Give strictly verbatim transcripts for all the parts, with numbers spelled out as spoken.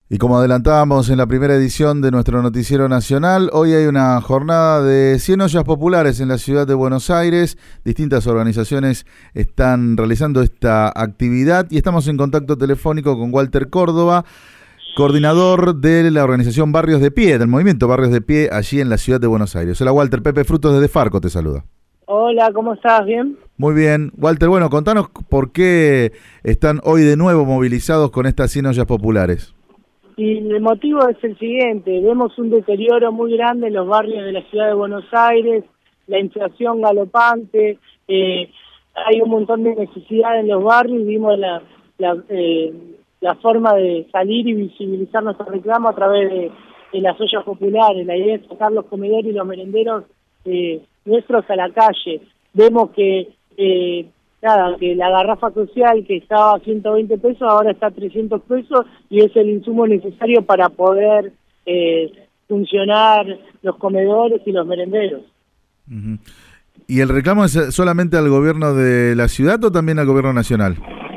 Y como adelantábamos en la primera edición de nuestro noticiero nacional, hoy hay una jornada de cien ollas populares en la ciudad de Buenos Aires. Distintas organizaciones están realizando esta actividad y estamos en contacto telefónico con Walter Córdoba, coordinador de la organización Barrios de Pie, del movimiento Barrios de Pie, allí en la ciudad de Buenos Aires. Hola Walter, Pepe Frutos desde Farco te saluda. Hola, ¿cómo estás? ¿Bien? Muy bien. Walter, bueno, contanos por qué están hoy de nuevo movilizados con estas cien ollas populares. Y el motivo es el siguiente: vemos un deterioro muy grande en los barrios de la ciudad de Buenos Aires, la inflación galopante, eh, hay un montón de necesidades en los barrios y vimos la, la, eh, la forma de salir y visibilizar nuestro reclamo a través de, de las ollas populares. La idea es sacar los comedores y los merenderos eh, nuestros a la calle. Vemos que eh, nada, que la garrafa social que estaba a ciento veinte pesos ahora está a trescientos pesos y es el insumo necesario para poder eh, funcionar los comedores y los merenderos. Uh-huh. ¿Y el reclamo es solamente al gobierno de la ciudad o también al gobierno nacional?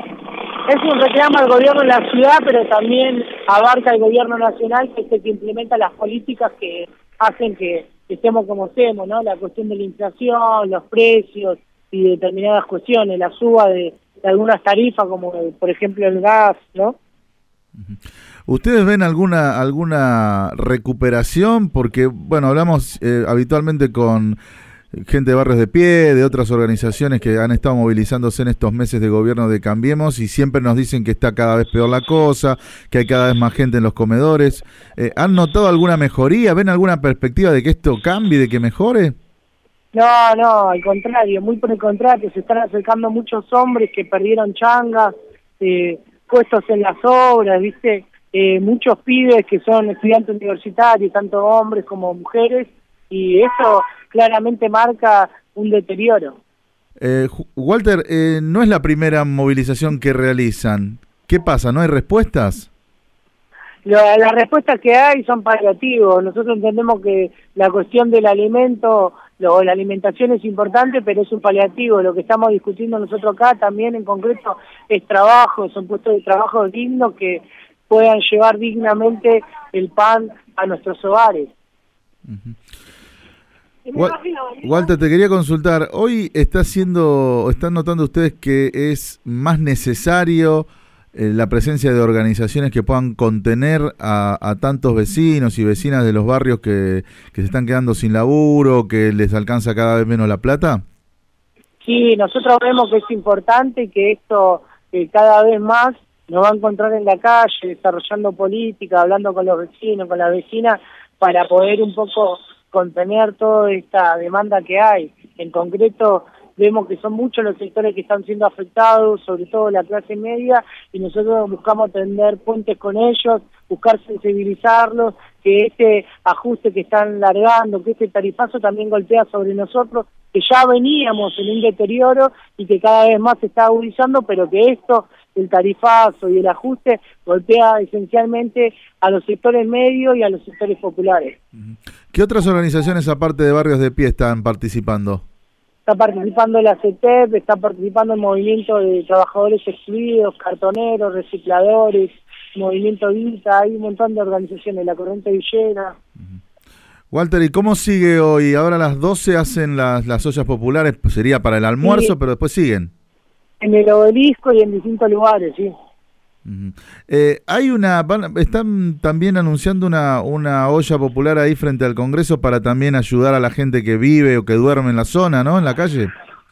Es un reclamo al gobierno de la ciudad, pero también abarca el gobierno nacional, que es el que implementa las políticas que hacen que estemos como estemos, ¿no? La cuestión de la inflación, los precios y determinadas cuestiones, la suba de, de algunas tarifas, como el, por ejemplo el gas, ¿no? ¿Ustedes ven alguna alguna recuperación? Porque, bueno, hablamos eh, habitualmente con gente de Barrios de Pie, de otras organizaciones que han estado movilizándose en estos meses de gobierno de Cambiemos y siempre nos dicen que está cada vez peor la cosa, que hay cada vez más gente en los comedores. Eh, ¿Han notado alguna mejoría? ¿Ven alguna perspectiva de que esto cambie, de que mejore? No, no, al contrario, muy por el contrario, se están acercando muchos hombres que perdieron changas, eh, puestos en las obras, ¿viste? Eh, muchos pibes que son estudiantes universitarios, tanto hombres como mujeres, y eso claramente marca un deterioro. Eh, Walter, eh, no es la primera movilización que realizan. ¿Qué pasa? ¿No hay respuestas? La, las respuestas que hay son paliativos. Nosotros entendemos que la cuestión del alimento, lo, la alimentación es importante, pero es un paliativo. Lo que estamos discutiendo nosotros acá también en concreto es trabajo, son puestos de trabajo dignos que puedan llevar dignamente el pan a nuestros hogares. Uh-huh. Walter, te quería consultar, hoy está haciendo, están notando ustedes que es más necesario eh, la presencia de organizaciones que puedan contener a, a tantos vecinos y vecinas de los barrios que, que se están quedando sin laburo, que les alcanza cada vez menos la plata. Sí, nosotros vemos que es importante y que esto eh, cada vez más nos va a encontrar en la calle, desarrollando política, hablando con los vecinos, con las vecinas, para poder un poco contener toda esta demanda que hay. En concreto, vemos que son muchos los sectores que están siendo afectados, sobre todo la clase media, y nosotros buscamos tender puentes con ellos, buscar sensibilizarlos, que este ajuste que están largando, que este tarifazo también golpea sobre nosotros, que ya veníamos en un deterioro y que cada vez más se está agudizando, pero que esto, el tarifazo y el ajuste, golpea esencialmente a los sectores medios y a los sectores populares. ¿Qué otras organizaciones, aparte de Barrios de Pie, están participando? Está participando la C E T E P, está participando el movimiento de trabajadores excluidos, cartoneros, recicladores, movimiento Vita, hay un montón de organizaciones, la Corriente Villera. Uh-huh. Walter, ¿y cómo sigue hoy? Ahora a las doce hacen las, las ollas populares, pues sería para el almuerzo, sí, pero después siguen. En el Obelisco y en distintos lugares, sí. Uh-huh. Eh, hay una, van, están también anunciando una, una olla popular ahí frente al Congreso para también ayudar a la gente que vive o que duerme en la zona, ¿no? En la calle.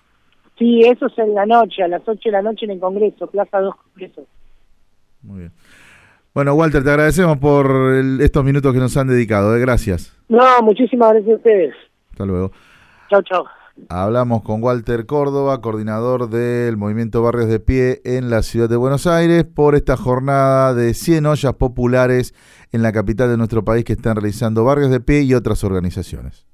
Sí, eso es en la noche, a las ocho de la noche en el Congreso, Plaza dos Congresos. Muy bien. Bueno, Walter, te agradecemos por el, estos minutos que nos han dedicado, ¿eh? Gracias. No, muchísimas gracias a ustedes. Hasta luego. Chao, chao. Hablamos con Walter Córdoba, coordinador del movimiento Barrios de Pie en la ciudad de Buenos Aires, por esta jornada de cien ollas populares en la capital de nuestro país que están realizando Barrios de Pie y otras organizaciones.